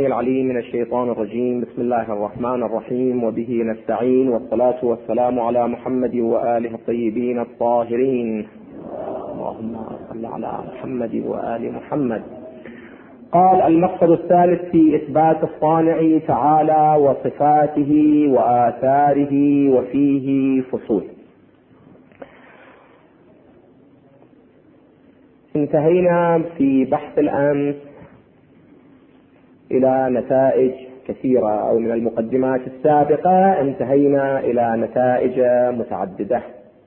العليم من الشيطان الرجيم. بسم الله الرحمن الرحيم، وبه نستعين، والصلاة والسلام على محمد وآله الطيبين الطاهرين. اللهم صل على محمد وآل محمد. قال: المقصد الثالث في إثبات الصانع تعالى وصفاته وآثاره وفيه فصول. انتهينا في بحث الأمس إلى نتائج كثيرة، أو من المقدمات السابقة انتهينا إلى نتائج متعددة.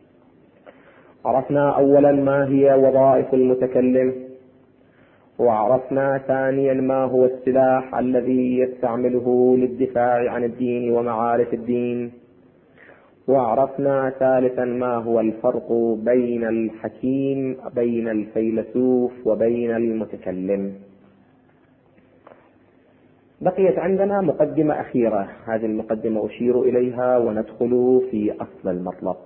عرفنا أولا ما هي وظائف المتكلم، وعرفنا ثانيا ما هو السلاح الذي يستعمله للدفاع عن الدين ومعارف الدين، وعرفنا ثالثا ما هو الفرق بين الحكيم، بين الفيلسوف وبين المتكلم. بقيت عندنا مقدمة أخيرة، هذه المقدمة أشير إليها وندخل في أصل المطلب.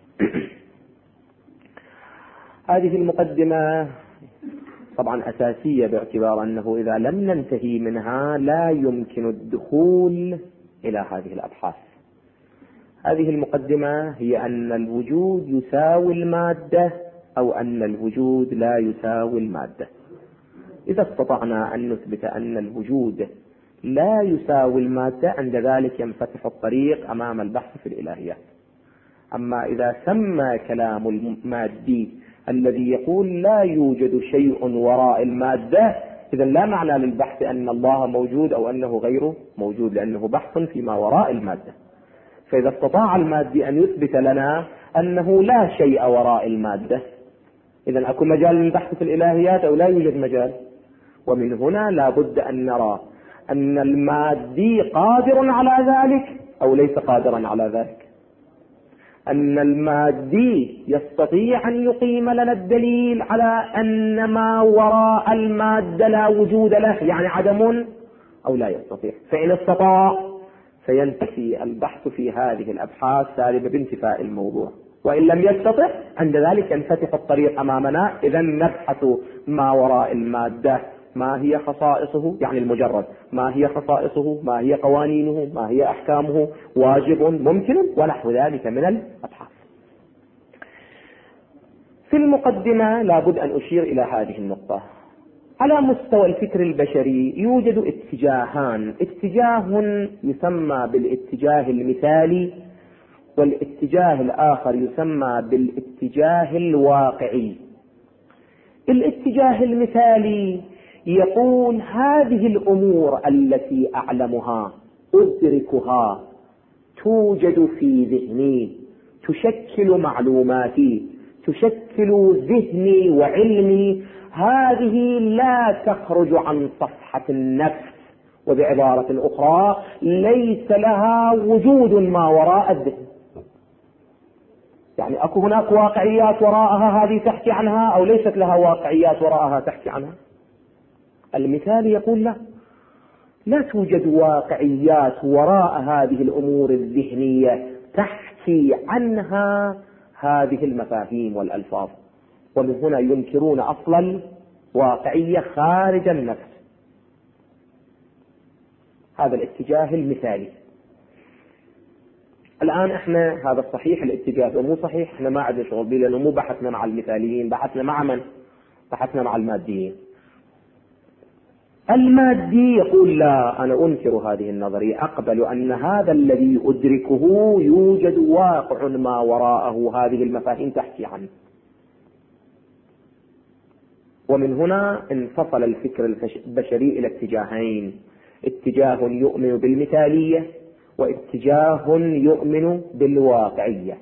هذه المقدمة طبعا أساسية، باعتبار أنه إذا لم ننتهي منها لا يمكن الدخول إلى هذه الأبحاث. هذه المقدمة هي أن الوجود يساوي المادة، أو أن الوجود لا يساوي المادة. إذا استطعنا أن نثبت أن الوجود لا يساوي المادة، عند ذلك ينفتح الطريق أمام البحث في الإلهيات. أما إذا سمى كلام المادي الذي يقول لا يوجد شيء وراء المادة، إذا لا معنى للبحث أن الله موجود أو أنه غير موجود، لأنه بحث فيما وراء المادة. فإذا استطاع المادي أن يثبت لنا أنه لا شيء وراء المادة، إذا أكو مجال للبحث في الإلهيات أو لا يوجد مجال؟ ومن هنا لا بد أن نرى أن المادي قادر على ذلك أو ليس قادرا على ذلك، أن المادي يستطيع أن يقيم لنا الدليل على أن ما وراء المادة لا وجود له، يعني عدم، أو لا يستطيع. فإن استطاع فينتهي البحث في هذه الأبحاث سالبة بانتفاء الموضوع، وإن لم يستطع عند ذلك ينفتح الطريق أمامنا. إذا نبحث ما وراء المادة، ما هي خصائصه، يعني المجرد ما هي خصائصه، ما هي قوانينه، ما هي أحكامه، واجب، ممكن، ونحو ذلك من الأبحاث. في المقدمة لابد أن أشير إلى هذه النقطة. على مستوى الفكر البشري يوجد اتجاهان: اتجاه يسمى بالاتجاه المثالي، والاتجاه الآخر يسمى بالاتجاه الواقعي. الاتجاه المثالي يقول هذه الأمور التي أعلمها أدركها توجد في ذهني، تشكل معلوماتي، تشكل ذهني وعلمي، هذه لا تخرج عن صفحة النفس، وبعبارة أخرى ليس لها وجود ما وراء الذهن. يعني أكو هناك واقعيات وراءها هذه تحكي عنها، أو ليست لها واقعيات وراءها تحكي عنها؟ المثال يقول لا توجد واقعيات وراء هذه الأمور الذهنية تحكي عنها هذه المفاهيم والألفاظ. ومن هنا ينكرون أصل الواقعية خارج النفس. هذا الاتجاه المثالي. الآن احنا هذا الصحيح الاتجاه ومو صحيح، احنا ما عندنا شغل به، لأنه مو بحثنا مع المثاليين، بحثنا مع من؟ بحثنا مع الماديين. المادي يقول لا، أنا أنكر هذه النظرية، أقبل أن هذا الذي أدركه يوجد واقع ما وراءه هذه المفاهيم تحكي عنه. ومن هنا انفصل الفكر البشري إلى اتجاهين: اتجاه يؤمن بالمثالية، واتجاه يؤمن بالواقعية.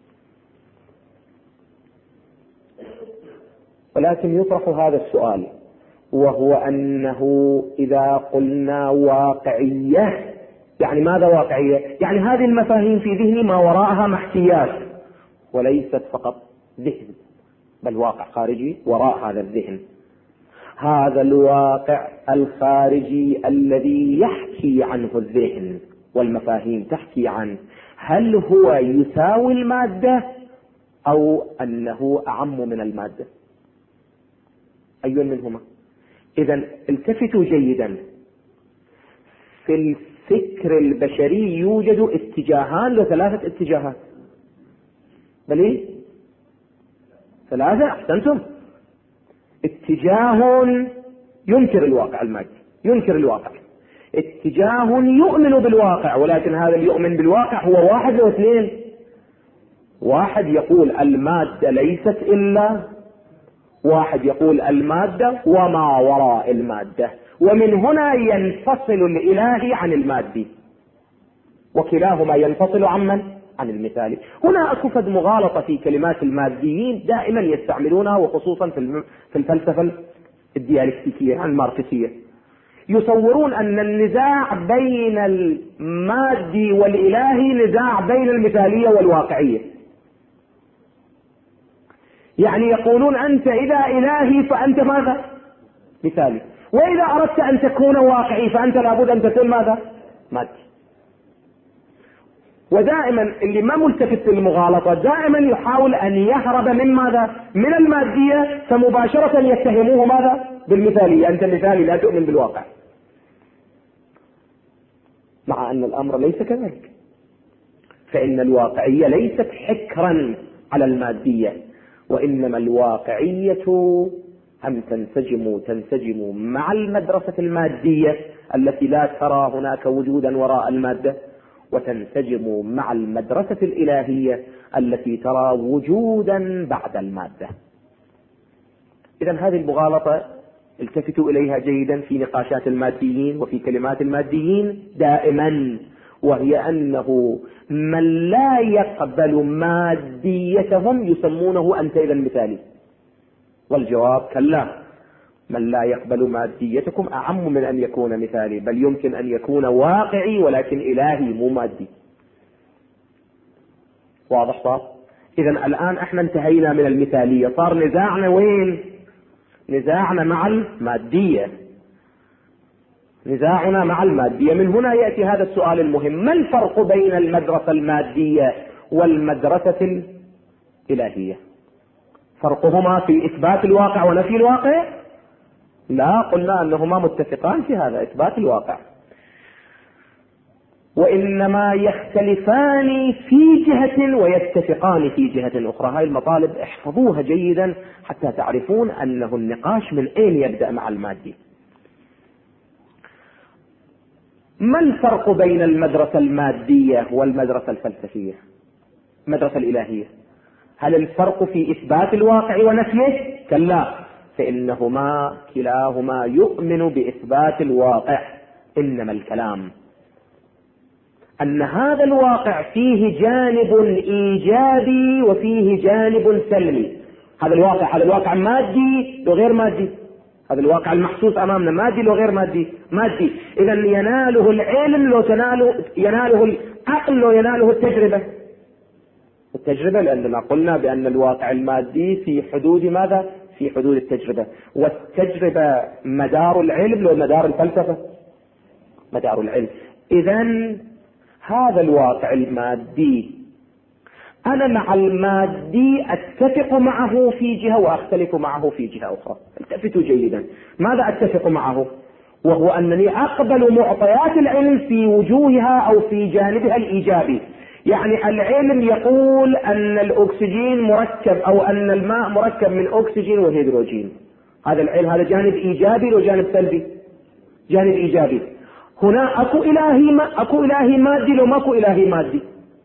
ولكن يطرح هذا السؤال، وهو أنه إذا قلنا واقعية، يعني ماذا واقعية؟ يعني هذه المفاهيم في ذهني ما وراءها محكيات، وليست فقط ذهن، بل واقع خارجي وراء هذا الذهن. هذا الواقع الخارجي الذي يحكي عنه الذهن والمفاهيم تحكي عنه، هل هو يساوي المادة أو أنه أعم من المادة؟ أي منهما؟ إذن التفتوا جيدا، في الفكر البشري يوجد اتجاهان وثلاثة اتجاهات، بل إيه؟ ثلاثة، أحسنتم. اتجاه ينكر الواقع المادي، ينكر الواقع. اتجاه يؤمن بالواقع، ولكن هذا اليؤمن بالواقع هو واحد واثنين. واحد يقول المادة ليست إلا، واحد يقول المادة وما وراء المادة، ومن هنا ينفصل الإلهي عن المادي، وكلاهما ينفصل عن المثالي. هنا أكو فد مغالطة في كلمات الماديين دائما يستعملونها، وخصوصا في الفلسفة الديالكتيكية الماركسية، يصورون أن النزاع بين المادي والإلهي نزاع بين المثالية والواقعية. يعني يقولون أنت إذا إلهي فأنت ماذا؟ مثالي، وإذا أردت أن تكون واقعي فأنت لابد أن تكون ماذا؟ مادي. ودائما اللي ما ملتفت للمغالطة دائما يحاول أن يهرب من ماذا؟ من المادية، فمباشرة يتهموه ماذا؟ بالمثالية، أنت مثالي لا تؤمن بالواقع، مع أن الأمر ليس كذلك. فإن الواقعية ليست حكرا على المادية، وإنما الواقعية أن تنسجم مع المدرسة المادية التي لا ترى هناك وجودا وراء المادة، وتنسجم مع المدرسة الإلهية التي ترى وجودا بعد المادة. إذن هذه المغالطة التفتوا إليها جيدا في نقاشات الماديين وفي كلمات الماديين دائما، وهي أنه من لا يقبل ماديتهم يسمونه أنت إذا مثالي. والجواب كلا، من لا يقبل ماديتكم أعم من أن يكون مثالي، بل يمكن أن يكون واقعي ولكن إلهي مو مادي. واضح صار؟ إذن الآن احنا انتهينا من المثالية، صار نزاعنا وين؟ نزاعنا مع المادية، نزاعنا مع المادية. من هنا يأتي هذا السؤال المهم: ما الفرق بين المدرسة المادية والمدرسة الإلهية؟ فرقهما في إثبات الواقع ونفي الواقع؟ لا، قلنا أنهما متفقان في هذا إثبات الواقع، وإنما يختلفان في جهة ويتفقان في جهة أخرى. هاي المطالب احفظوها جيدا حتى تعرفون أنه النقاش من أين يبدأ مع المادي. ما الفرق بين المدرسة المادية والمدرسة الفلسفية؟ المدرسة الإلهية، هل الفرق في إثبات الواقع ونفيه؟ كلا، فإنهما كلاهما يؤمن بإثبات الواقع، إنما الكلام أن هذا الواقع فيه جانب إيجابي وفيه جانب سلبي. هذا الواقع مادي لو غير مادي، هذا الواقع المحسوس أمامنا مادي لو غير مادي. إذا يناله العلم لو يناله العقل لو يناله التجربة، لأننا قلنا بأن الواقع المادي في حدود ماذا؟ في حدود التجربة، والتجربة مدار العلم لو مدار الفلسفة مدار العلم. إذن هذا الواقع المادي أنا مع المادي أتفق معه في جهة وأختلف معه في جهة أخرى. التفتوا جيدا، ماذا أتفق معه؟ وهو أنني أقبل معطيات العلم في وجوهها أو في جانبها الإيجابي. يعني العلم يقول أن الأكسجين مركب أو أن الماء مركب من أكسجين وهيدروجين، هذا العلم هذا جانب إيجابي وجانب سلبي؟ جانب إيجابي. هنا أكو إلهي مادي لو ماكو إلهي مادي؟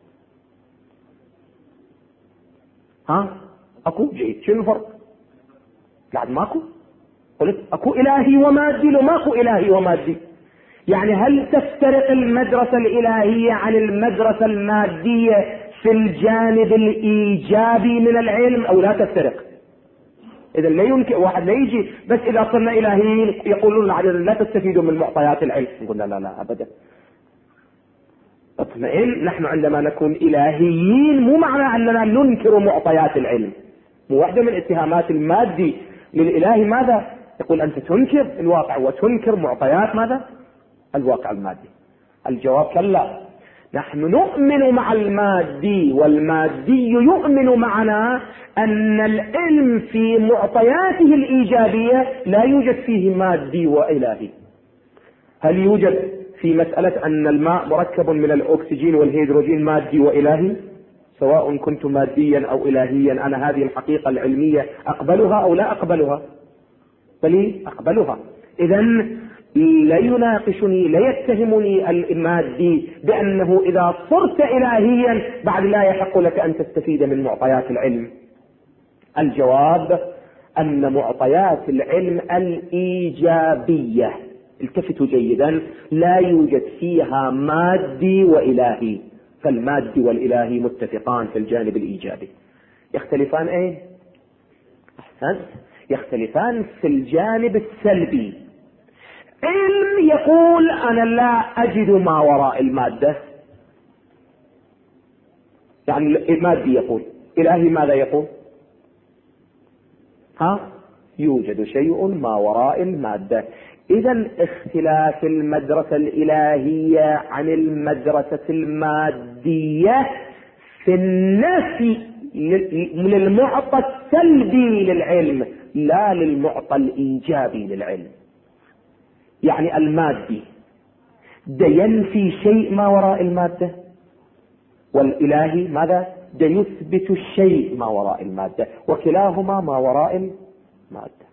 أكو جيد. شنو الفرق؟ بعد ماكو، قلت أكو إلهي ومادي لو ماكو إلهي ومادي. يعني هل تفترق المدرسة الإلهية عن المدرسة المادية في الجانب الإيجابي من العلم أو لا تفترق؟ إذا لا يمكن واحد لا يجي بس إذا صرنا إلهيين يقولون لا تستفيدوا من معطيات العلم. نقول لا أبدا، اطمئن. نحن عندما نكون إلهيين مو معنى أننا ننكر معطيات العلم. مو واحدة من اتهامات المادي للإله ماذا؟ يقول أنت تنكر الواقع وتنكر معطيات ماذا؟ الواقع المادي. الجواب كلا، نحن نؤمن مع المادي والمادي يؤمن معنا أن العلم في معطياته الإيجابية لا يوجد فيه مادي وإلهي. هل يوجد في مسألة أن الماء مركب من الأكسجين والهيدروجين مادي وإلهي، سواء كنت ماديا أو إلهيا، أنا هذه الحقيقة العلمية أقبلها أو لا أقبلها؟ بل أقبلها. إذن لا يناقشني، لا يتهمني المادي بأنه إذا صرت إلهيا بعد لا يحق لك أن تستفيد من معطيات العلم. الجواب أن معطيات العلم الإيجابية، التفتوا جيدا، لا يوجد فيها مادي وإلهي، فالمادي والإلهي متفقان في الجانب الإيجابي. يختلفان ايه؟ أحسنت، يختلفان في الجانب السلبي. علم يقول أنا لا أجد ما وراء المادة، يعني المادي يقول. إلهي ماذا يقول؟ يوجد شيء ما وراء المادة. إذن اختلاف المدرسة الإلهية عن المدرسة المادية في النفي من المعطى السلبي للعلم لا للمعطى الإيجابي للعلم. يعني المادي ده ينفي شيء ما وراء المادة، والإلهي ماذا؟ ده يثبت الشيء ما وراء المادة، وكلاهما ما وراء المادة.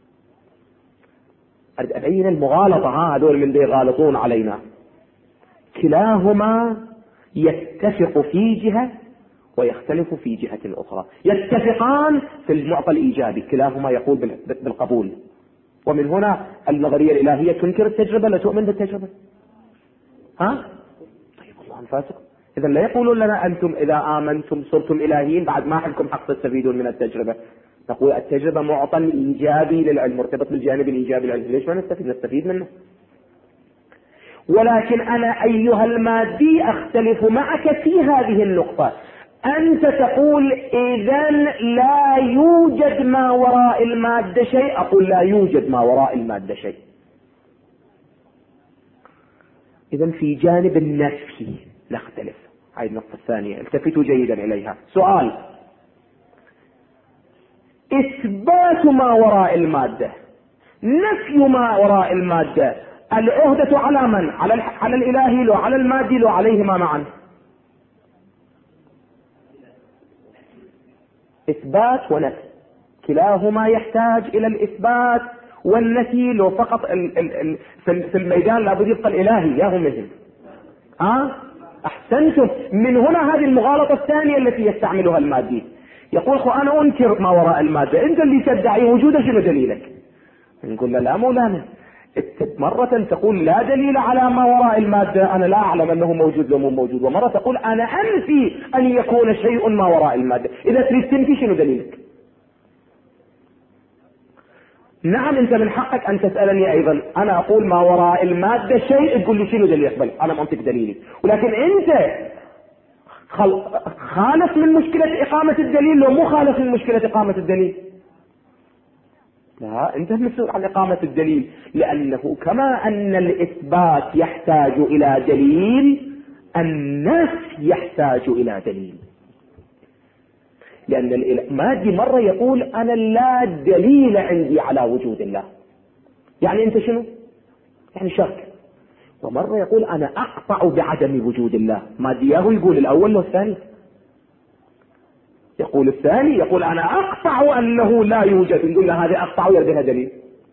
أبين المغالطة، هذول من دي يغالطون علينا. كلاهما يتفق في جهة ويختلف في جهة أخرى. يتفقان في المعطى الإيجابي، كلاهما يقول بالقبول. ومن هنا النظرية الإلهية تنكر التجربة، لا تؤمن بالتجربة. طيب الله فاسق. إذا لا يقولون لنا أنتم إذا آمنتم صرتم إلهيين بعد ما حلكم حق تستفيدون من التجربة. نقول التجربة معطى إيجابي للعلم، مرتبط بالجانب الإيجابي للعلم. ليش ما نستفيد منه؟ ولكن أنا أيها المادي أختلف معك في هذه النقطة. أنت تقول إذن لا يوجد ما وراء المادة شيء، أقول لا يوجد ما وراء المادة شيء. إذن في جانب النفي نختلف. هذه النقطة الثانية، التفتوا جيدا إليها. سؤال: إثبات ما وراء المادة، نفي ما وراء المادة، العهدة على من؟ على الإلهي لو على المادي لو عليهما معا؟ إثبات ونفي، كلاهما يحتاج إلى الإثبات والنفي. لو فقط في الميدان لابد يبقى الإلهي، يا هم مهم. أحسنتم. من هنا هذه المغالطة الثانية التي يستعملها المادي. يقول أنا أنكر ما وراء المادة، أنت اللي تدعي وجوده، شنو دليلك؟ نقول له لا مولانا، مرة تقول لا دليل على ما وراء المادة، أنا لا أعلم أنه موجود لو مو موجود، ومرة تقول أنا أنفي أن يكون شيء ما وراء المادة. إذا تريد تنفي شنو دليلك؟ نعم أنت من حقك أن تسألني أيضا، أنا أقول ما وراء المادة شيء، تقول لي شنو دليل؟ يقبل أنا منطق دليلي. ولكن أنت خالف من مشكلة إقامة الدليل لو مو خالف من مشكلة إقامة الدليل؟ لا، أنت مسؤول عن إقامة الدليل، لأنه كما أن الإثبات يحتاج إلى دليل، النفي يحتاج إلى دليل. لأن المادي مرة يقول أنا لا دليل عندي على وجود الله، يعني أنت شنو؟ يعني شك. ومرة يقول أنا أقطع بعدم وجود الله، مادياه يقول الأول والثاني، يقول الثاني يقول أنا أقطع أنه لا يوجد، نقول له هذه أقطع يردها دليل.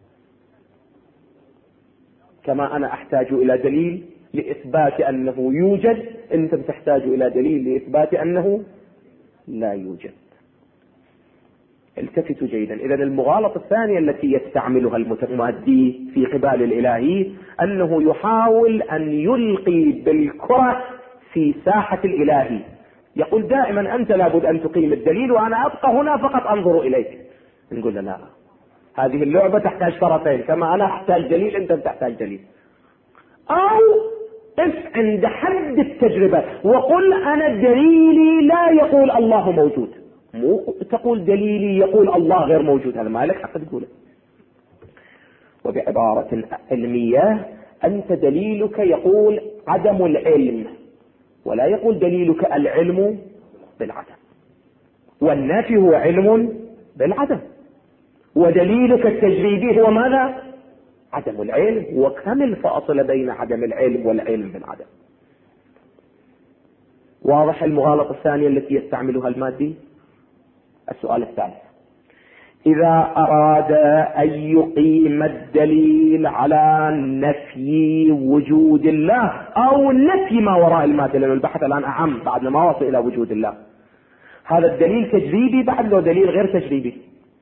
كما أنا أحتاج إلى دليل لإثبات أنه يوجد، أنت تحتاج إلى دليل لإثبات أنه لا يوجد. التفتوا جيدا. إذا المغالطة الثانية التي يستعملها المادي في قبال الإلهي أنه يحاول أن يلقي بالكرة في ساحة الإلهي. يقول دائما أنت لابد أن تقيم الدليل وأنا أبقى هنا فقط أنظر إليك. نقول لا، هذه اللعبة تحتاج طرفين، كما أنا أحتاج دليل أنت تحتاج دليل. أو قف عند حد التجربة وقل أنا دليلي لا يقول الله موجود، مو تقول دليلي يقول الله غير موجود، هذا ما لك حق تقوله. وبعبارة علمية أنت دليلك يقول عدم العلم، ولا يقول دليلك العلم بالعدم، والنفي هو علم بالعدم، ودليلك التجريبي هو ماذا؟ عدم العلم، وكم الفاصلة بين عدم العلم والعلم بالعدم. واضح المغالطة الثانية التي يستعملها المادي. السؤال الثالث: إذا أراد أن يقيم الدليل على نفي وجود الله أو نفي ما وراء المادة، لأن البحث الآن أعم بعد ما وصل إلى وجود الله، هذا الدليل تجريبي بعد لو دليل غير تجريبي؟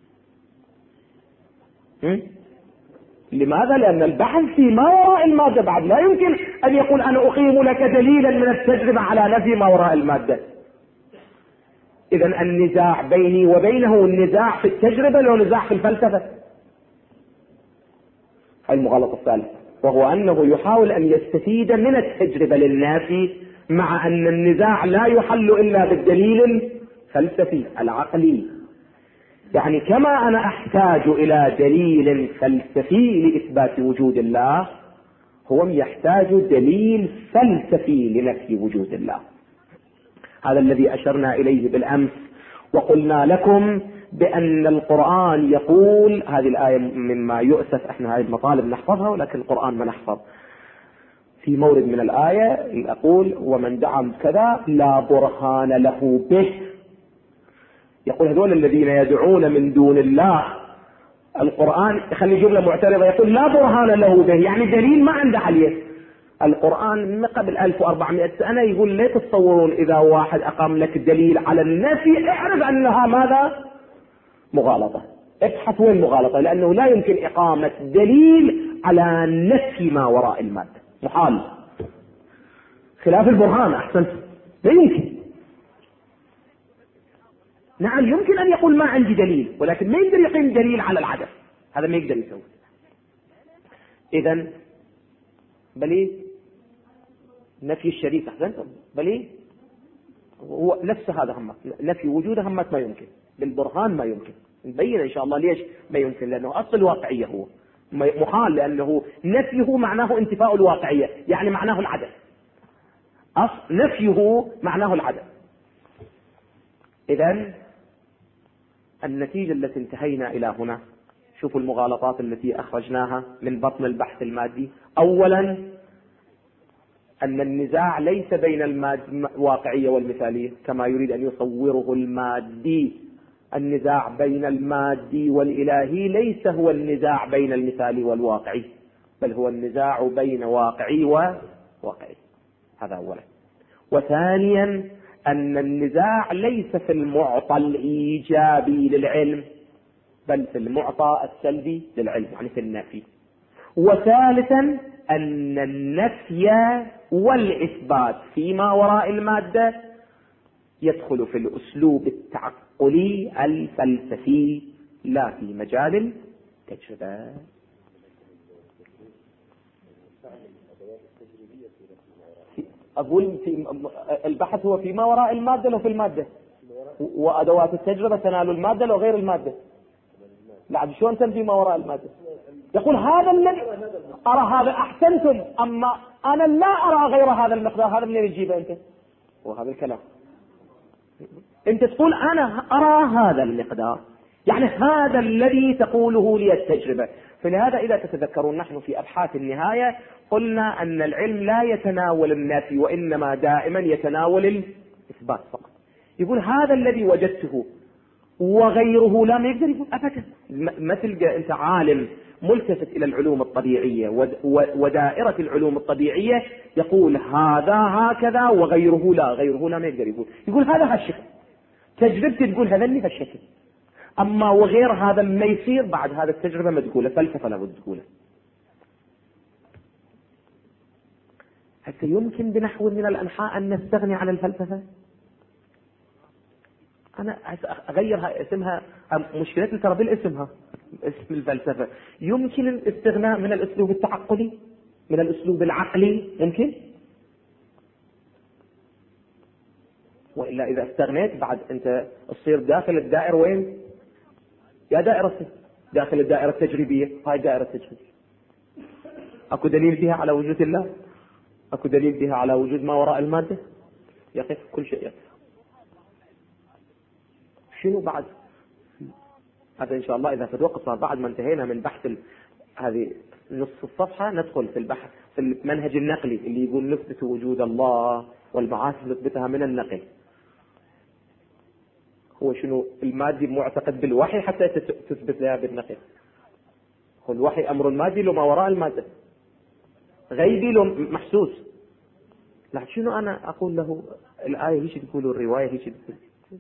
لماذا؟ لأن البحث في ما وراء المادة بعد لا يمكن أن يقول أنا أقيم لك دليلا من التجربة على نفي ما وراء المادة. إذا النزاع بيني وبينه النزاع في التجربة لو نزاع في الفلسفة. المغالطة الثالثة، وهو أنه يحاول أن يستفيد من التجربة للنافي، مع أن النزاع لا يحل إلا بالدليل الفلسفي العقلي. يعني كما أنا أحتاج إلى دليل فلسفي لإثبات وجود الله، هو يحتاج دليل فلسفي لنفي وجود الله. هذا الذي أشرنا إليه بالأمس، وقلنا لكم بأن القرآن يقول، هذه الآية مما يؤسف احنا هذه المطالب نحفظها ولكن القرآن ما نحفظ، في مورد من الآية يقول ومن دعا كذا لا برهان له به. يقول هذول الذين يدعون من دون الله، القرآن يخلي جملة معترضة يقول لا برهان له به، يعني دليل ما عنده عليه. القرآن من قبل 1400 سنة يقول لا تتصورون إذا واحد أقام لك دليل على النفي اعرف أنها ماذا؟ مغالطة. ابحث وين مغالطة، لأنه لا يمكن إقامة دليل على نفي ما وراء المادة، محال. خلاف البرهان أحسنت، لا يمكن. نعم يمكن أن يقول ما عندي دليل، ولكن ما يقدر يقيم دليل على العدم، هذا ما يقدر يسوي. إذن بلي نفي الشريك أحسنت، بلي هو نفس هذا همت، نفي وجوده همت ما يمكن، بالبرهان ما يمكن. نبين إن شاء الله ليش ما يمكن، لأنه أصل الواقعية هو محال، لأنه نفيه معناه انتفاء الواقعية، يعني معناه العدم. نفيه معناه العدم. إذن النتيجة التي انتهينا إلى هنا، شوفوا المغالطات التي أخرجناها من بطن البحث المادي. أولا أن النزاع ليس بين الواقعية والمثالية كما يريد أن يصوره المادي. النزاع بين المادي والإلهي ليس هو النزاع بين المثالي والواقعي، بل هو النزاع بين واقعي وواقعي. هذا أولا. وثانيا أن النزاع ليس في المعطى الإيجابي للعلم، بل في المعطى السلبي للعلم، يعني في النفي. وثالثا أن النفي والإثبات فيما وراء المادة يدخل في الأسلوب التعقلي الفلسفي، لا في مجال التجربة. أقول في البحث هو فيما وراء المادة لو في المادة، وأدوات التجربة تنال المادة لو غير المادة. لا شلون تنفي ما وراء المادة؟ يقول هذا الذي أرى هذا أحسنتم، أما أنا لا أرى غير هذا المقدار، هذا منين يجيبه أنت؟ وهذا الكلام أنت تقول أنا أرى هذا المقدار، يعني هذا الذي تقوله لي التجربة. فلهذا إذا تتذكرون نحن في أبحاث النهاية قلنا أن العلم لا يتناول النفي، وإنما دائما يتناول الإثبات فقط. يقول هذا الذي وجدته وغيره لا، ما يقدر يقول أبدا. ما تلقى أنت عالم ملتفت إلى العلوم الطبيعية ودائرة العلوم الطبيعية يقول هذا هكذا وغيره لا، غيره لا ما يقدر يقول هذا هالشكل. تجربتي تقول هذا اللي هالشكل، أما وغير هذا ما يصير بعد هذا التجربة ما تقوله، فلسفة لا بد تقوله. حتى يمكن بنحو من الأنحاء أن نستغني عن الفلسفة. أنا أغيرها اسمها، مشكلتي ترى بالاسمها، اسم الفلسفة. يمكن الاستغناء من الأسلوب التعقلي، من الأسلوب العقلي ممكن، وإلا إذا استغنيت بعد أنت تصير داخل الدائرة وين؟ يا دائرة داخل الدائرة التجريبية، هاي دائرة تجريبية. أكو دليل فيها على وجود الله؟ أكو دليل فيها على وجود ما وراء المادة؟ يقف كل شيء يقف. شنو بعد؟ هذا إن شاء الله إذا في الوقت صار بعد ما انتهينا من بحث هذه نصف الصفحة ندخل في البحث في المنهج النقلي اللي يقول نثبت وجود الله والمعاصي نثبتها من النقل. هو شنو المادي معتقد بالوحي حتى تثبت لها بالنقل؟ هو الوحي أمر مادي لو ما وراء المادة، غيبي لو محسوس. لكن شنو أنا أقول له الآية هيش تقول والرواية هيش تقول؟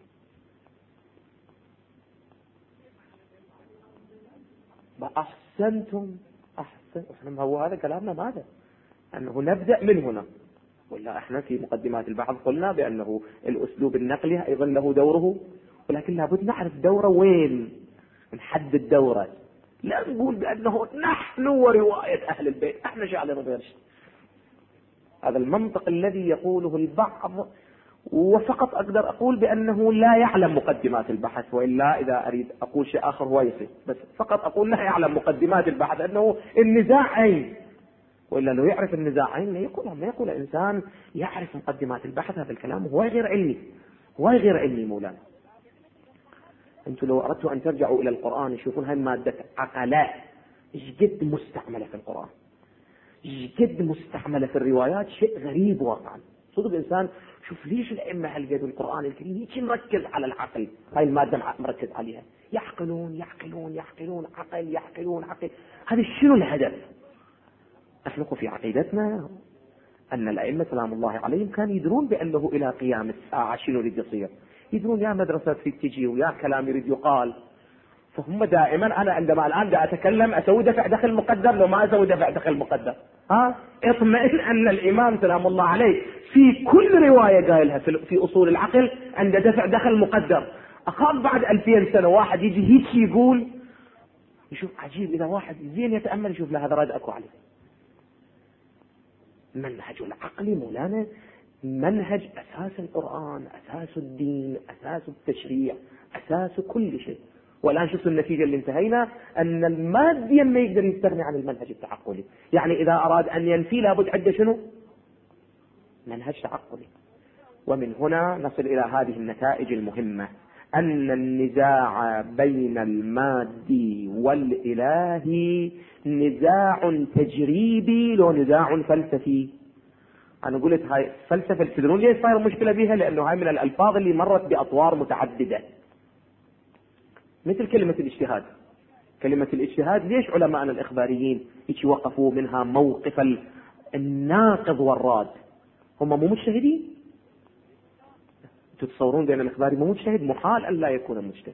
أحسنتم أحسن. هو هذا كلامنا ماذا؟ أنه نبدأ من هنا، ولا احنا في مقدمات البحث قلنا بأنه الأسلوب النقلي أيضا له دوره، ولكن لابد نعرف دوره وين، نحدد دوره. لا نقول بأنه نحن ورواية أهل البيت، احنا شعلنا غير شيء. هذا المنطق الذي يقوله البعض، وفقط أقدر أقول بأنه لا يعلم مقدمات البحث، وإلا إذا أريد أقول شيء آخر هو يصير، بس فقط أقول لا يعلم مقدمات البحث أنه النزاع أين، وإلا لو يعرف النزاع أين ما يقول إنسان يعرف مقدمات البحث. هذا الكلام هو غير علمي، هو غير علمي مولانا. أنتم لو أردتوا أن ترجعوا إلى القرآن يشوفون هاي مادة عقلاء إيش قد مستعملة في القرآن، إيش قد مستعملة في الروايات، شيء غريب واقعا. صدق إنسان شوف ليش الأئمة هالقد القرآن الكريم هيك مركز على العقل، هاي المادة مركز عليها، يعقلون يعقلون يعقلون عقل، يعقلون عقل. هذا شنو الهدف؟ نحن في عقيدتنا أن الأئمة سلام الله عليهم كانوا يدرون بأنه إلى قيام الساعة شنو يريد يصير، يدرون يا مدرسة في تجي ويا كلام يريد يقال. فهم دائما أنا عندما الآن دا أتكلم أسوي دفع دخل مقدر، لو ما أسوي دفع دخل مقدر اطمئن أن الإمام سلام الله عليه في كل رواية قائلها في أصول العقل عند دفع دخل مقدر. أخاف بعد 2000 سنة واحد يجي هيك يقول، يشوف عجيب إذا واحد زين يتأمل يشوف له هذا راد أكو عليه. منهج العقل مولانا منهج أساس القرآن، أساس الدين، أساس التشريع، أساس كل شيء. والآن شوفوا النتيجة اللي انتهينا، أن المادي ما يقدر يستغني عن المنهج التعقلي. يعني إذا أراد أن ينفي لابد عنده شنو؟ منهج تعقلي. ومن هنا نصل إلى هذه النتائج المهمة، أن النزاع بين المادي والإلهي نزاع تجريبي لو نزاع فلسفي. أنا قلت هاي فلسفة، تدرون ليش صاير مشكلة بها؟ لأنه هاي من الألفاظ اللي مرت بأطوار متعددة، مثل كلمة الاجتهاد. كلمة الاجتهاد ليش علماءنا الإخباريين يوقفوا منها موقف الناقض والراد؟ هم مو مجتهدين. تتصورون بأن الإخباري مو مجتهد؟ محال أن لا يكون مجتهد.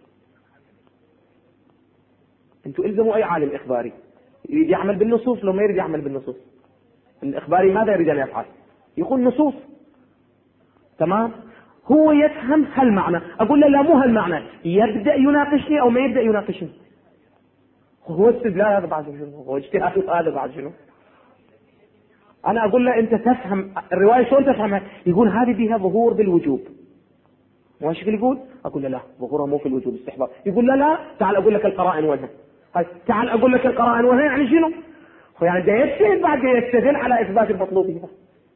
أنتوا إلزموا أي عالم إخباري يريد يعمل بالنصوص، لو ما يريد يعمل بالنصوص الإخباري ماذا يريد أن يفعل؟ يقول نصوص، تمام؟ هو يفهم هالمعنى، أقول له لا مو هالمعنى، يبدأ يناقشني أو ما يبدأ يناقشني. هو استدلال هذا بعد شنو؟ هو اجتهاد هذا بعد شنو؟ أنا أقول له أنت تفهم الرواية شلون تفهمها؟ يقول هذه بها ظهور بالوجوب. وايش يقول؟ أقول له لا، ظهورها مو في الوجوب، استحباب. يقول لا تعال أقول لك القرائن وجهها. تعال أقول لك القرائن وجهها يعني شنو؟ هو يعني ده يجتهد بعد يستدل على إثبات المطلوب به.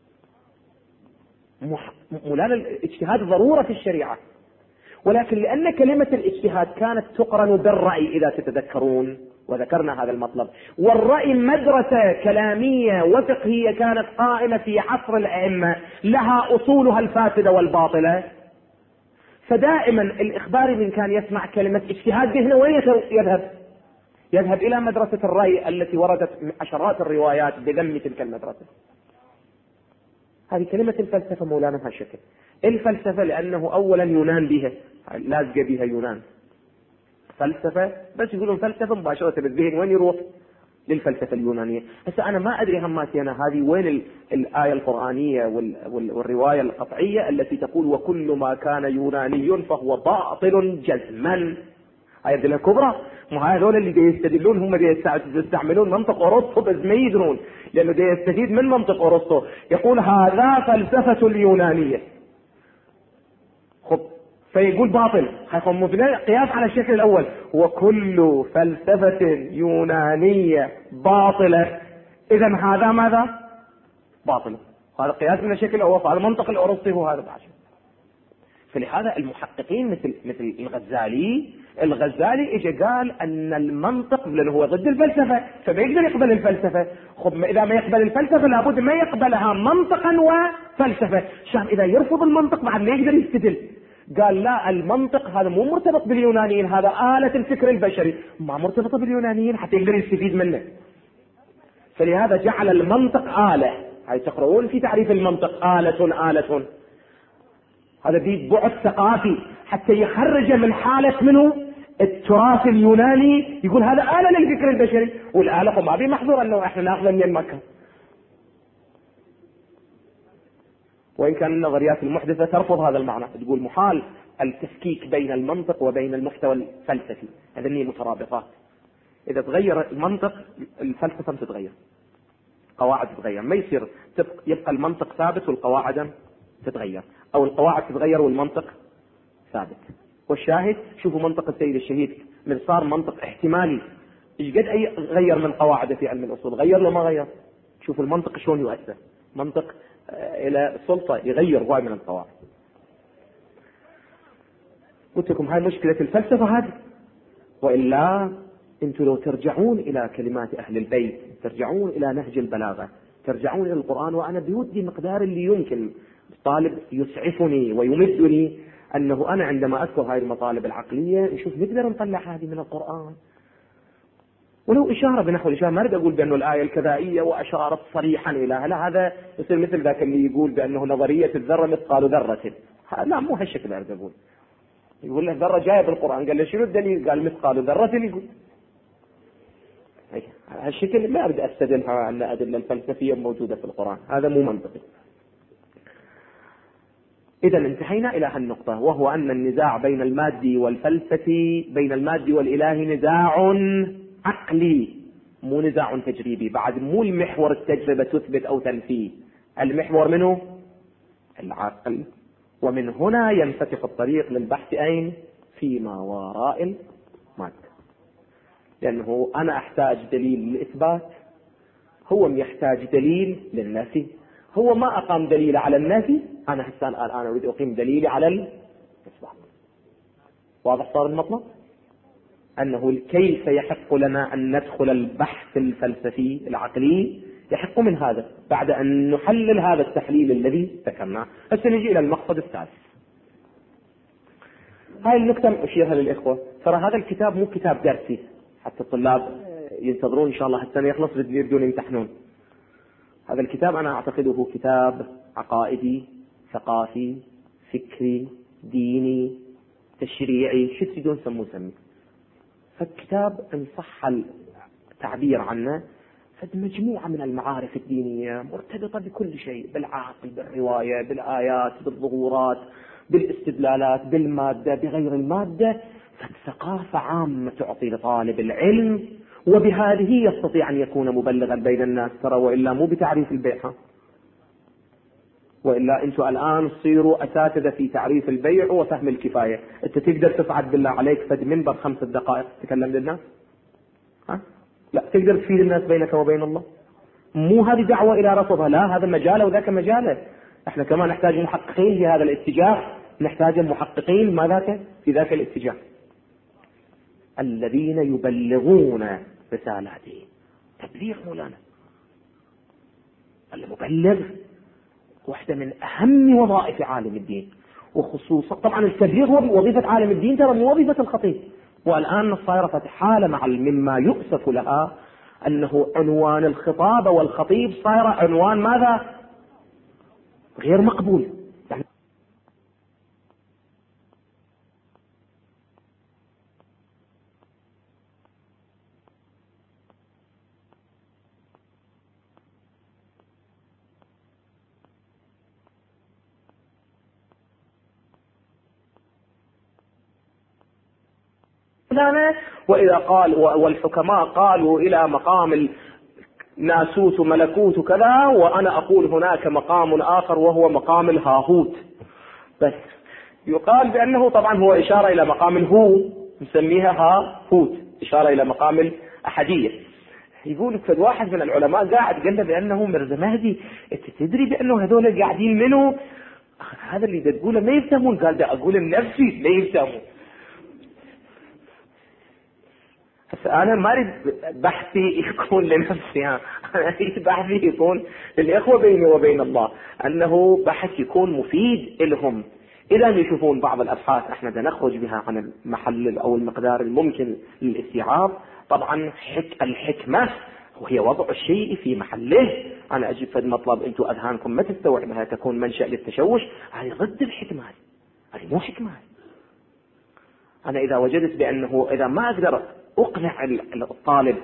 مولانا الاجتهاد ضرورة في الشريعة، ولكن لأن كلمة الاجتهاد كانت تقرن بالرأي إذا تتذكرون، وذكرنا هذا المطلب، والرأي مدرسة كلامية وفقهية كانت قائمة في عصر الأئمة لها أصولها الفاسدة والباطلة. فدائما الإخباري من كان يسمع كلمة اجتهاد هنا وين يذهب إلى مدرسة الرأي التي وردت عشرات الروايات بذم تلك المدرسة. هذه كلمة الفلسفة مولانا هالشكل. الفلسفة لأنه أولا يونان بها، لازقة بها يونان. فلسفة بس يقولون فلسفة مباشرة بالذهن وين يروح؟ للفلسفة اليونانية. هسه أنا ما أدري هماتي أنا هذه وين الآية القرآنية والرواية القطعية التي تقول وكل ما كان يوناني فهو باطل جزما. هاي الدليل الكبرى. ما هذول اللي يستدلون هم يستعملون منطق أرسطو بس ما يدرون، لأنه يستفيد من منطق أرسطو. يقول هذا فلسفة اليونانية، خب فيقول باطل. هيكون قياس على الشكل الأول، وكل فلسفة يونانية باطلة، إذا هذا ماذا؟ باطل. هذا قياس من الشكل الأول، هذا منطق الأرسطي هو هذا بعشر. فلهذا المحققين مثل الغزالي الغزالي اجى قال ان المنطق، لانه هو ضد الفلسفه فما يقدر يقبل الفلسفه. خب اذا ما يقبل الفلسفه لابد ما يقبلها منطقا وفلسفه. شاف اذا يرفض المنطق بعد ما يقدر يستدل. قال لا، المنطق هذا مو مرتبط باليونانيين، هذا آلة الفكر البشري، ما مرتبطة باليونانيين حتى يقدر يستفيد منه. فلهذا جعل المنطق آلة. هاي تقرؤون في تعريف المنطق، آلة. هذا فيه بعد ثقافي حتى يخرج من حالة منه التراث اليوناني، يقول هذا آلة للفكر البشري، والآلة ما بي محظور انه احنا ناخذ من مكة. وإن كان النظريات المحدثة ترفض هذا المعنى، تقول محال التفكيك بين المنطق وبين المحتوى الفلسفي، هذني مترابطات. إذا تغير المنطق الفلسفة تتغير، قواعد تتغير، ما يصير يبقى المنطق ثابت والقواعد تتغير، أو القواعد تتغير والمنطق ثابت. والشاهد شوفوا منطق السيد الشهيد من صار منطق احتمالي، ايش قد غير من قواعده في علم الأصول، غير لو ما غير. شوفوا المنطق شلون يؤثر، منطق الى السلطة يغير هواي من القواعد. قلت لكم هاي مشكلة الفلسفة هذه. وإلا انتم لو ترجعون الى كلمات اهل البيت، ترجعون الى نهج البلاغة، ترجعون الى القرآن، وانا بودي مقدار اللي يمكن طالب يسعفني ويمدني انه انا عندما اذكر هاي المطالب العقلية نشوف نقدر نطلع هذه من القرآن ولو إشارة بنحو الإشارة. ما أريد أقول بأنه الآية الكذائية وأشارت صريحا إلى، لا، هذا يصير مثل ذاك اللي يقول بأنه نظرية الذرة مثقال ذرة. لا، مو هالشكل أريد أقول. يقول له ذرة جاية بالقرآن، قال له شنو الدليل؟ قال مثقال ذرة. يقول هالشكل لا أريد أستدلها على الأدلة الفلسفية موجودة في القرآن، هذا مو منطقي. إذا انتهينا إلى هالنقطة، وهو أن النزاع بين المادي والفلسفي، بين المادي والإلهي، نزاع عقلي مو نزاع تجريبي. بعد مو المحور التجربة تثبت أو تنفي، المحور منه العقل. ومن هنا ينفتح الطريق للبحث أين؟ فيما وراء المادة، لأنه أنا أحتاج دليل للإثبات، هو يحتاج دليل للنفي. هو ما أقام دليل على النفي، أنا الآن أريد أقيم دليل على الإثبات. واضح صار المطلب؟ أنه كيف يحق لنا أن ندخل البحث الفلسفي العقلي؟ يحق من هذا بعد أن نحلل هذا التحليل الذي ذكرناه. هسه نجي إلى المقصد الثالث. هاي النقطة أشيرها للإخوة، ترى هذا الكتاب مو كتاب درسي حتى الطلاب ينتظرون إن شاء الله السنة يخلص يريدون يمتحنون. هذا الكتاب أنا أعتقده كتاب عقائدي، ثقافي، فكري، ديني، تشريعي، شو تريدون سموه. فالكتاب إن صح التعبير عنه فد مجموعة من المعارف الدينية مرتبطة بكل شيء، بالعقل، بالرواية، بالآيات، بالظهورات، بالاستدلالات، بالمادة، بغير المادة. فالثقافة عامة تعطي لطالب العلم، وبهذه يستطيع أن يكون مبلغا بين الناس. ترى وإلا مو بتعريف البيع، وإلا أنتوا الآن تصيروا أساتذة في تعريف البيع وفهم الكفاية. أنت تقدر تصعد بالله عليك فد منبر 5 دقائق تتكلم للناس؟ لا، تقدر تفيد الناس بينك وبين الله؟ مو هذه دعوة إلى رفضها، لا، هذا مجاله وذاك مجاله. احنا كمان نحتاج محققين في هذا الاتجاه، نحتاج محققين ما ذاك في ذاك الاتجاه، الذين يبلغون رسالته. تبليغ مولانا، المبلغ واحدة من أهم وظائف عالم الدين، وخصوصا طبعا التبليغ هو وظيفة عالم الدين، ترى مو وظيفة الخطيب. والآن صايرة حالة مع مما يؤسف لها أنه عنوان الخطاب والخطيب صاير عنوان ماذا؟ غير مقبول. يعني وإذا قال والحكماء قالوا إلى مقام الناسوت ملكوت كذا، وأنا أقول هناك مقام آخر وهو مقام الهاهوت. بس يقال بأنه طبعا هو إشارة إلى مقام الهو، نسميها هاهوت، إشارة إلى مقام الأحدية. يقول فد واحد من العلماء قاعد قال له بأنه مرزا مهدي، أنت تدري بأنه هذول قاعدين منه؟ هذا اللي تقوله ما يفهمون. قال ده أقول النفسي لا يفهمون. أنا ما أريد بحثي يكون لنفسي، أنا أريد بحثي يكون للإخوة بيني وبين الله، أنه بحث يكون مفيد لهم. إذا يشوفون بعض الأبحاث احنا نخرج بها عن المحل أو المقدار الممكن للاستيعاب، طبعا الحكمة وهي وضع الشيء في محله. أنا أجيب فد مطلب أنتم أذهانكم ما تستوعبها تكون منشأ للتشوش، هذه ضد الحكمة، هذه مو حكمة. أنا إذا وجدت بأنه إذا ما أقدر أقنع الطالب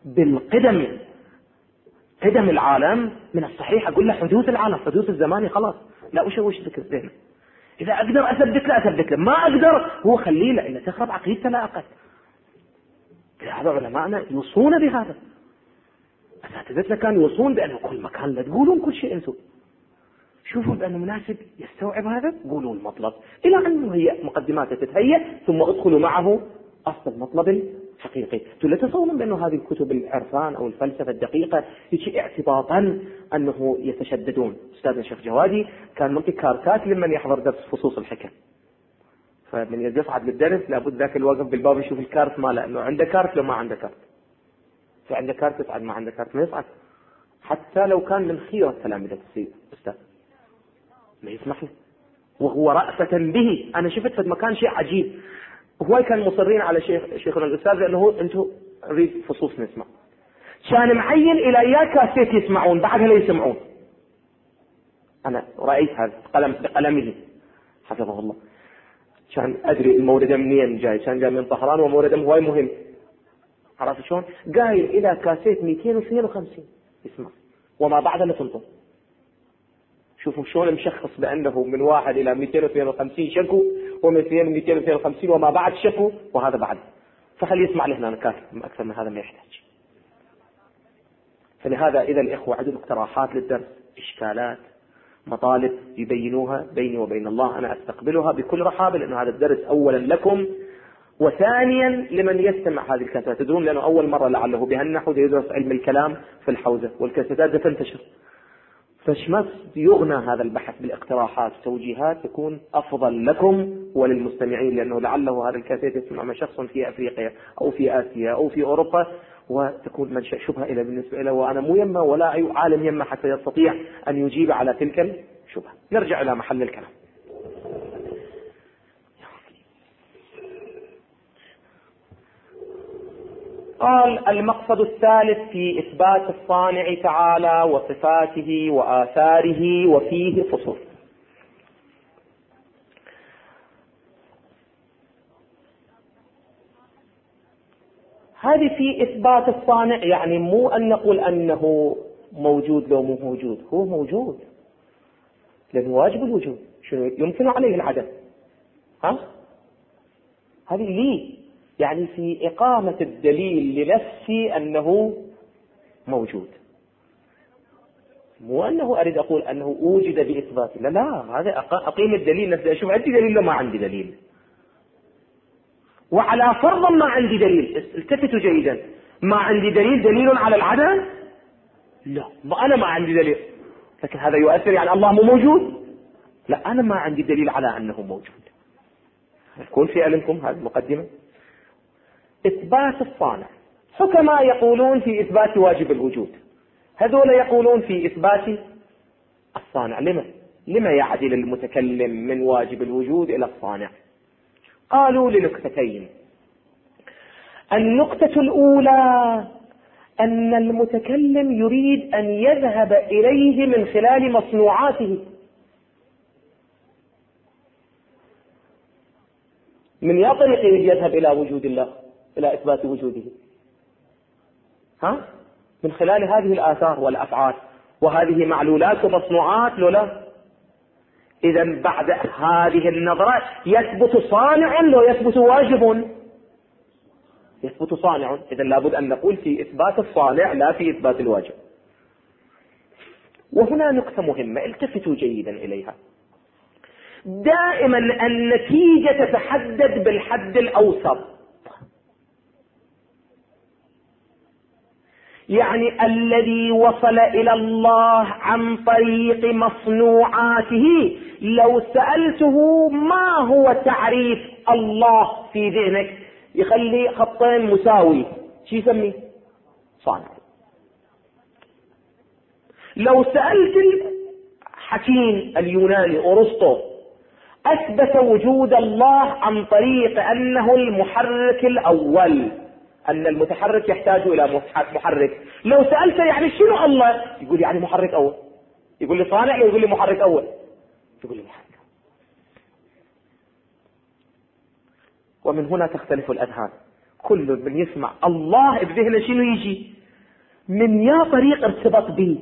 قدم العالم، من الصحيح أقول له حدوث العالم، حدوث الزماني، خلاص لا أشوش ذكر ذهنه. إذا أقدر أثبت له، ما أقدر هو خليه له، إلا تخرب عقيدته لا أقل. هذا علماءنا يوصون بهذا، أساتذتنا كانوا يوصون بأنه كل مكان لا تقولون كل شيء أنتم، شوفوا بأنه مناسب يستوعب هذا قولوا المطلب، إلى أنه هي مقدماته تتهيأ ثم ادخلوا معه أصل المطلب الحقيقي. لا تصورون بأنه هذه الكتب العرفان أو الفلسفة الدقيقة يجي اعتباطا أنه يتشددون. أستاذنا الشيخ جوادي كان منطي كارتات لمن يحضر درس فصوص الحكم، فمن يصعد للدرس لابد ذاك الواقف بالباب يشوف الكارت ماله، أنه عنده كارت لو ما عنده كارت، فعنده كارت يصعد، ما عنده كارت ما يصعد، حتى لو كان من خيرة تلامذة السيد أستاذ ما يسمح له، وهو رأفة به. أنا شفت في المكان شيء عجيب، هو كان مصرين على شيخنا الأستاذ لأنه أنتم ريد فصوص نسمع، كان معين إلى يا كاسيت يسمعون بعدها لا يسمعون. أنا رأيت هذا بقلمه حفظه الله، كان أدري الموردة منين جاي، كان جاي من طهران وموردة هواي مهم، عرفت شلون؟ قايل إلى كاسيت 252 يسمع وما بعدها لا تنطق. شوفوا شلون مشخص بأنه من 1 إلى 252 شكو، ومن 252 وما بعد شكو، وهذا بعد، فخلي يسمع له هنا كافي، أكثر من هذا ما يحتاج. فلهذا إذا الإخوة عندهم اقتراحات للدرس، إشكالات، مطالب يبينوها بيني وبين الله، أنا أستقبلها بكل رحابة، لأن هذا الدرس أولا لكم، وثانيا لمن يستمع هذه الكاسيتات. تدرون لأنه أول مرة لعله بهالنحو يدرس علم الكلام في الحوزة، والكاسيتات تنتشر، فشمس يغنى هذا البحث بالاقتراحات والتوجيهات، يكون أفضل لكم وللمستمعين، لأنه لعله هذا الكاسيت يسمع من شخص في أفريقيا أو في آسيا أو في أوروبا، وتكون منشأ شبهة إلى بالنسبة له، وأنا مو يمه ولا أي عالم يمه حتى يستطيع أن يجيب على تلك الشبهة. نرجع إلى محل الكلام. قال المقصد الثالث في إثبات الصانع تعالى وصفاته وآثاره وفيه فصول. هذه في إثبات الصانع، يعني مو أن نقول أنه موجود لو مو موجود، هو موجود لأنه واجب الوجود، شنو يمكن عليه العدم، هذه لي يعني في إقامة الدليل لنفسي أنه موجود، مو أنه أريد أقول أنه أوجد بإثبات، لا هذا أقيم الدليل نفسي، أشوف عندي دليل لو ما عندي دليل، وعلى فرض ما عندي دليل، التفتوا جيدا، ما عندي دليل على العدم، لا أنا ما عندي دليل، لكن هذا يؤثر يعني الله مو موجود، لا أنا ما عندي دليل على أنه موجود. يكون في علمكم هذه المقدمة. إثبات الصانع، حكماء يقولون في إثبات واجب الوجود، هذول يقولون في إثبات الصانع. لما يعدل المتكلم من واجب الوجود إلى الصانع؟ قالوا لنكتتين. النقطة الأولى أن المتكلم يريد أن يذهب إليه من خلال مصنوعاته، من يا طريق يذهب إلى وجود الله، إلى إثبات وجوده، من خلال هذه الآثار والأفعال، وهذه معلولات ومصنوعات لولا. إذا بعد هذه النظرة يثبت صانع لو يثبت واجب، يثبت صانع، إذا لابد أن نقول في إثبات الصانع لا في إثبات الواجب. وهنا نقطة مهمة التفتوا جيدا إليها، دائما النتيجة تتحدد بالحد الأوسط، يعني الذي وصل إلى الله عن طريق مصنوعاته، لو سألته ما هو تعريف الله في ذهنك يخلي خطين مساوي، شو يسميه؟ صانع. لو سألت الحكيم اليوناني أرسطو أثبت وجود الله عن طريق أنه المحرك الأول، أن المتحرك يحتاج إلى محرك، لو سألت يعني شنو الله؟ يقول يعني محرك أول. يقول لي صانع، لو يقول لي محرك أول يقول لي محرك. ومن هنا تختلف الأذهان. كل من يسمع الله بذهنه شنو يجي؟ من يا طريق ارتبط به.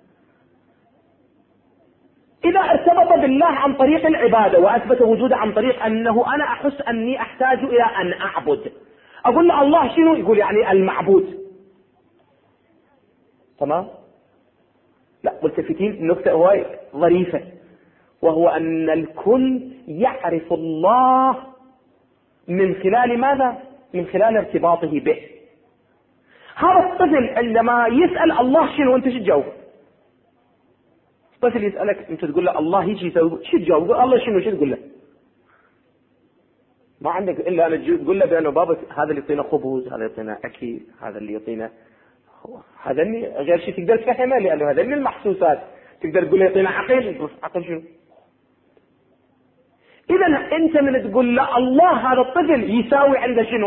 إذا ارتبط بالله عن طريق العبادة وأثبت وجوده عن طريق أنه أنا أحس أني أحتاج إلى أن أعبد، أقول له الله شنو؟ يقول يعني المعبود. تمام؟ لا، ملتفتين نكتة هواي ظريفة، وهو أن الكل يعرف الله من خلال ماذا؟ من خلال ارتباطه به. هذا الطفل عندما يسأل الله شنو، أنت شو تجاوب؟ طفل يسألك أنت تقول له الله يجي يسوي، شو تجاوب؟ الله شنو، شو تقول له؟ ما عندك إلا أن تقول له بأنه بابا هذا اللي يعطينا خبز، هذا يعطينا أكل، هذا اللي يعطينا، هذا اللي غير شيء تقدر تفهمه، لأنه هذا من المحسوسات. تقدر تقول له يعطينا عقل، عقل شنو؟ إذا أنت من تقول له الله، هذا الطفل يساوي عنده شنو؟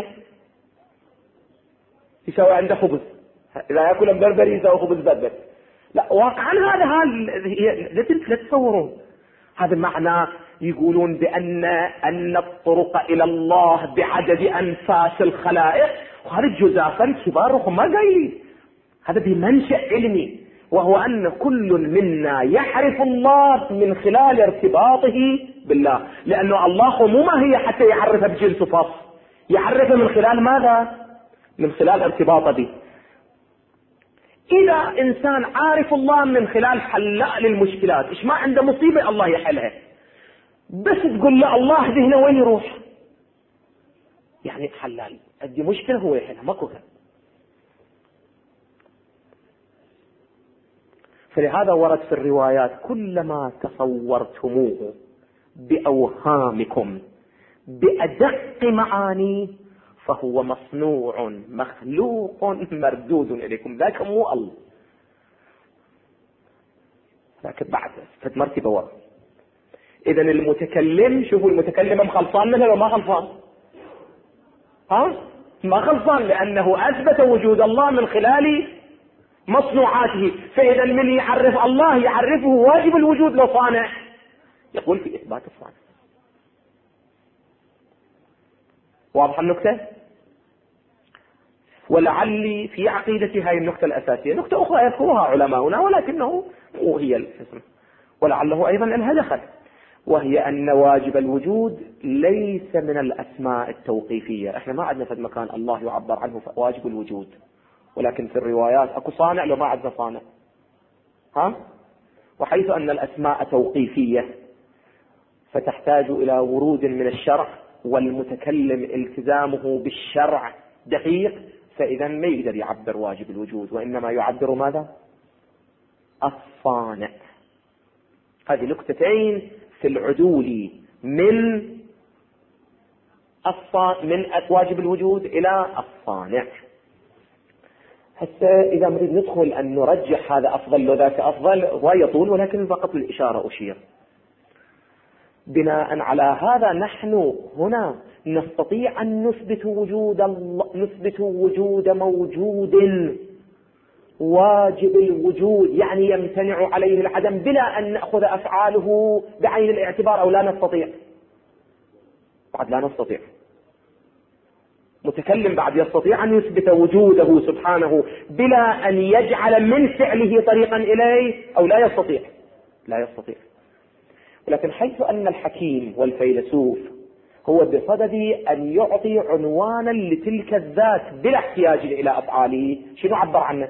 يساوي عنده خبز. إذا يأكل بربري يساوي خبز بربر. لا، واقعا هذا لا تتصورون. هذا معنى يقولون بأن الطرق إلى الله بعدد أنفاس الخلائق، وهذا الجزافة الكبار هم ما قايلين، هذا بمنشأ علمي، وهو أن كل منا يعرف الله من خلال ارتباطه بالله، لأنه الله مو ما هي حتى يعرفه بجنس فصل، يعرفه من خلال ماذا؟ من خلال ارتباطه به. إذا إنسان عارف الله من خلال حلاء للمشكلات، إيش ما عنده مصيبة الله يحلها، بس تقول له الله ذهنه وين يروح؟ يعني حلال، عندي مشكلة هو يحلها، ماكو غير. فلهذا ورد في الروايات كلما تصورتموه بأوهامكم بأدق معاني فهو مصنوع مخلوق مردود إليكم، ذاك مو الله، لكن بعد فت مرتبة ورد. إذا المتكلم، شوفوا المتكلم مخلصان منه وما خلصان؟ ما خلصان، لأنه أثبت وجود الله من خلال مصنوعاته. فإذا من يعرف الله يعرفه واجب الوجود لو صانع، يقول في إثبات الصانع. واضح النكتة؟ ولعلي في عقيدتي هاي النكتة الأساسية، نكتة أخرى يذكرها علماؤنا ولكنه مو هي الاسم، ولعله أيضا لها دخل، وهي أن واجب الوجود ليس من الأسماء التوقيفية. احنا ما عندنا في مكان الله يعبر عنه واجب الوجود، ولكن في الروايات اكو صانع لو ما عندنا صانع. وحيث أن الأسماء توقيفية فتحتاج إلى ورود من الشرع، والمتكلم التزامه بالشرع دقيق، فإذا ما يقدر يعبر واجب الوجود، وإنما يعبر ماذا؟ الصانع. هذه نقطتين في العدول من واجب الوجود إلى الصانع. هسه إذا نريد ندخل أن نرجح هذا أفضل لو ذاك أفضل، ويطول، ولكن فقط للإشارة أشير. بناء على هذا نحن هنا نستطيع أن نثبت وجود موجود واجب الوجود، يعني يمتنع عليه العدم، بلا أن نأخذ أفعاله بعين الاعتبار، أو لا نستطيع؟ بعد لا نستطيع. متكلم بعد يستطيع أن يثبت وجوده سبحانه بلا أن يجعل من فعله طريقا إليه، أو لا يستطيع؟ لا يستطيع. ولكن حيث أن الحكيم والفيلسوف هو بصدد أن يعطي عنوانا لتلك الذات بلا احتياج إلى أفعاله، شنو عبر عنه؟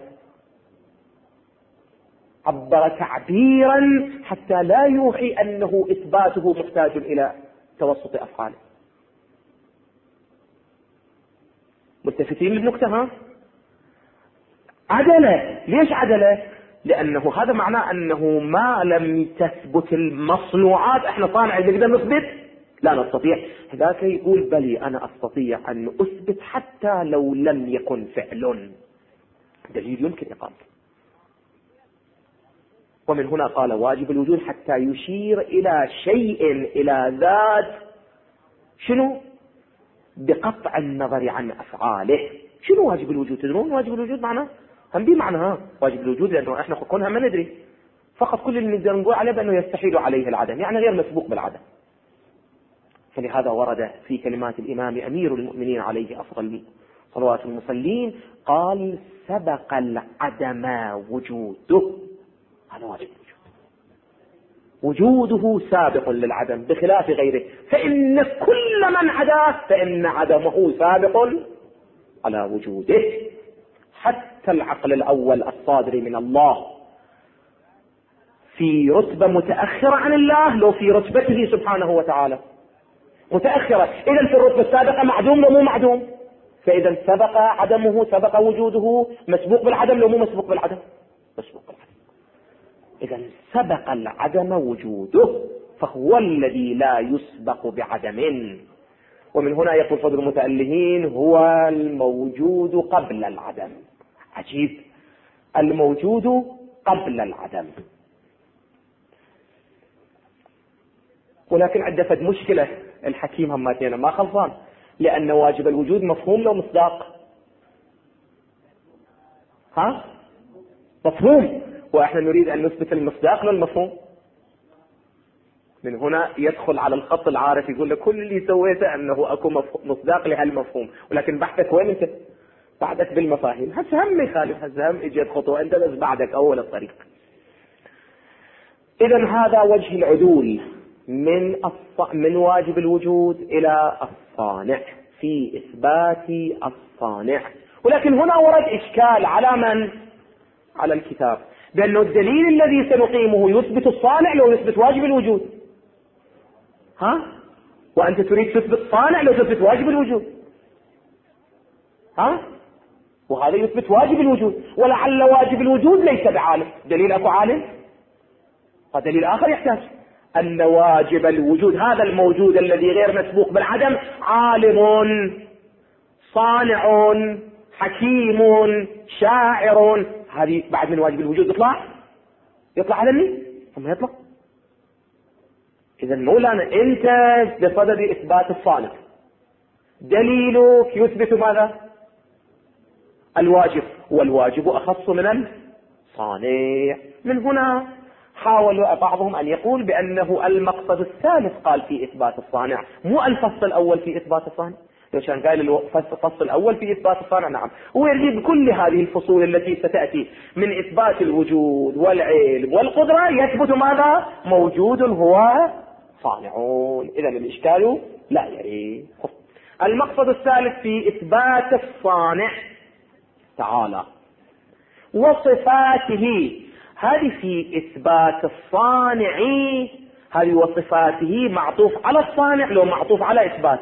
عبر تعبيرا حتى لا يوحي أنه إثباته محتاج إلى توسط أفعاله. ملتفتين للنكتة؟ عدلة. ليش عدلة؟ لأنه هذا معناه أنه ما لم تثبت المصنوعات احنا صانع نقدر نثبت؟ لا نستطيع. ذاك يقول بلي أنا أستطيع أن أثبت حتى لو لم يكن فعل، دليل يمكن إقامته. ومن هنا قال واجب الوجود حتى يشير إلى شيء، إلى ذات، شنو؟ بقطع النظر عن أفعاله. شنو واجب الوجود؟ تدرون واجب الوجود معناه؟ هم بمعنى واجب الوجود، لأنه إحنا كونها ما ندري، فقط كل اللي نقدر نقول عليه بأنه يستحيل عليه العدم، يعني غير مسبوق بالعدم. فلهذا ورد في كلمات الإمام أمير المؤمنين عليه أفضل صلوات المصلين قال سبق العدم وجوده. هذا واجب وجوده سابق للعدم بخلاف غيره، فإن كل من عداه فإن عدمه سابق على وجوده. حتى العقل الأول الصادر من الله في رتبة متأخرة عن الله، لو في رتبته سبحانه وتعالى متأخرة، إذا في الرتبة السابقة معدوم لو مو معدوم، فإذا سبق عدمه سبق وجوده مسبوق بالعدم لو مو مسبوق بالعدم مسبوق بالعدم. إذا سبق العدم وجوده، فهو الذي لا يسبق بعدم. ومن هنا يقول فضل المتألهين هو الموجود قبل العدم. عجيب، الموجود قبل العدم. ولكن عدفت مشكلة الحكيم هماتين ما خلصان، لأن واجب الوجود مفهوم لو مصداق؟ مفهوم، وإحنا نريد أن نثبت المصداق للمفهوم. من هنا يدخل على الخط العارف يقول لك كل اللي سويته أنه أكو مصداق لهالمفهوم، ولكن بحثك وين أنت؟ بعدك بالمفاهيم. هسهم يخالف، هسهم اجت خطوة أنت بس بعدك أول الطريق. إذن هذا وجه العدول من واجب الوجود إلى الصانع في إثبات الصانع. ولكن هنا ورد إشكال على من؟ على الكتاب، بأنه الدليل الذي سنقيمه يثبت الصانع لو يثبت واجب الوجود. وأنت تريد تثبت الصانع لو تثبت واجب الوجود. وهذا يثبت واجب الوجود، ولعل واجب الوجود ليس بعالم. دليل أكو عالم، ودليل آخر يحتاج أن واجب الوجود هذا الموجود الذي غير مسبوق بالعدم عالم صانع حكيم شاعر. هذه بعد من واجب الوجود يطلع على ثم يطلع. إذا مولانا أنت بصدد إثبات الصانع، دليلك يثبت ماذا؟ الواجب، والواجب أخص من الصانع. من هنا حاول بعضهم أن يقول بأنه المقصد الثالث قال في إثبات الصانع، مو الفصل الأول في إثبات الصانع. لو كان قال الفصل الأول في إثبات الصانع نعم، هو يريد كل هذه الفصول التي ستأتي من إثبات الوجود والعلم والقدرة يثبت ماذا؟ موجود هو صانعون. إذا الإشكال لا يريد. المقصد الثالث في إثبات الصانع تعالى وصفاته، هذه في إثبات الصانع، هذه وصفاته معطوف على الصانع لو معطوف على إثبات،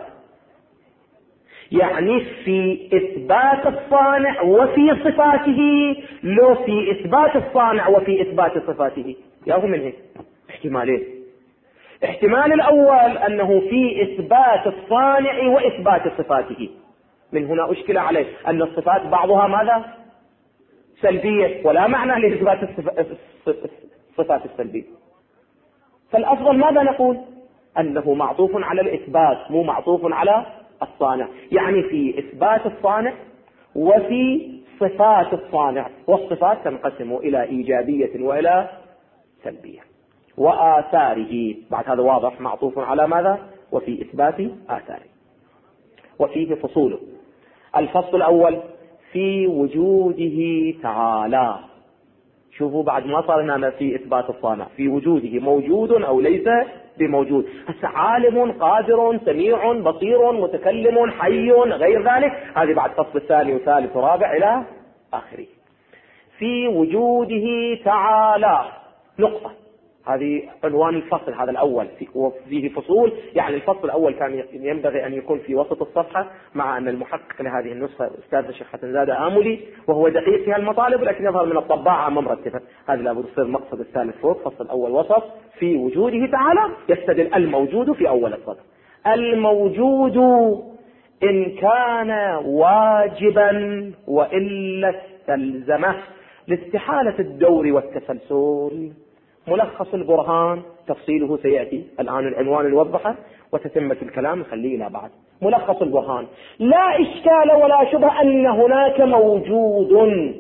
يعني في إثبات الصانع وفي صفاته لو في إثبات الصانع وفي إثبات صفاته. ياهو من هيك احتمالين. احتمال الأول أنه في إثبات الصانع وإثبات صفاته. من هنا أشكل عليه أن الصفات بعضها ماذا؟ سلبية، ولا معنى لإثبات الصفات السلبية. فالأفضل ماذا نقول؟ أنه معطوف على الإثبات مو معطوف على الصانع، يعني في إثبات الصانع وفي صفات الصانع. والصفات تنقسم إلى إيجابية وإلى سلبية. وآثاره بعد هذا واضح معطوف على ماذا؟ وفي إثبات آثاره. وفيه فصوله. الفصل الأول في وجوده تعالى. شوفوا بعد ما صار هنا في إثبات الصانع، في وجوده موجود أو ليس بموجود. هسه عالم قادر سميع بصير متكلم حي غير ذلك، هذه بعد فصل الثاني وثالث ورابع إلى آخره. في وجوده تعالى نقطة، هذه عنوان الفصل هذا الأول. وفيه فصول، يعني الفصل الأول كان ينبغي أن يكون في وسط الصفحة، مع أن المحقق لهذه النسخة أستاذ الشيخ حسن زادة آملي وهو دقيق في هالمطالب، لكن يظهر من الطباعة ما مرتبة. هذا لابد يصير المقصد الثالث فوق، فصل الأول وسط في وجوده تعالى يستدل الموجود في أول السطر. الموجود إن كان واجبا وإلا استلزمه لاستحالة الدور والتسلسل. ملخص البرهان تفصيله سيأتي، الآن العنوان نوضحه وتتمة الكلام نخليه إلى بعد. ملخص البرهان: لا إشكال ولا شبه أن هناك موجود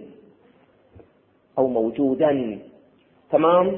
أو موجودا، تمام،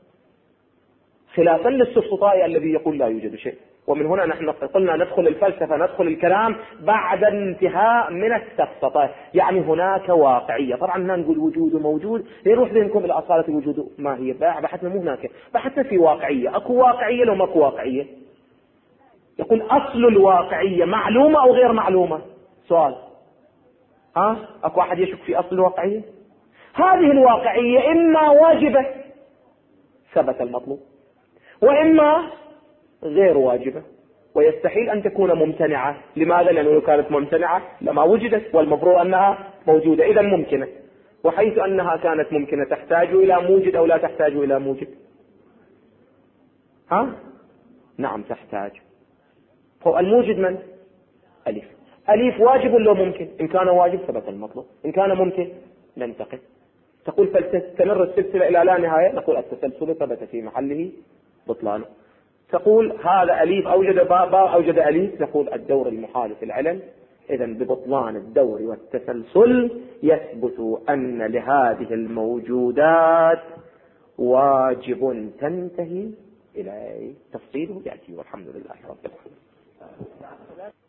خلافا للسفسطائي الذي يقول لا يوجد شيء. ومن هنا نحن قلنا ندخل الفلسفة، ندخل الكلام بعد انتهاء من السفسطة. يعني هناك واقعية. طبعا هنا نقول وجود وموجود، يروح ذهنكم إلى أصالة الوجود. ما هي بحثنا؟ مو هناك، بحثنا في واقعية. أكو واقعية لو ماكو واقعية؟ يقول أصل الواقعية معلومة أو غير معلومة؟ سؤال. أكو أحد يشك في أصل الواقعية؟ هذه الواقعية إما واجبة ثبت المطلوب، وإما غير واجبة، ويستحيل أن تكون ممتنعة. لماذا؟ لأنه لو كانت ممتنعة لما وجدت، والمفروض أنها موجودة، إذا ممكنة. وحيث أنها كانت ممكنة تحتاج إلى موجد أو لا تحتاج إلى موجد؟ نعم تحتاج. هو الموجد من؟ ألف. ألف واجب ولا ممكن؟ إن كان واجب ثبت المطلوب، إن كان ممكن ننتقل. تقول فلتستمر السلسلة إلى لا نهاية، نقول التسلسل ثبت في محله بطلانه. تقول هذا أليف أوجد باء أوجد أليف، نقول الدور المحالف العلل. إذا ببطلان الدور والتسلسل يثبت أن لهذه الموجودات واجب تنتهي إليه. تفصيله يأتي والحمد لله رب العالمين.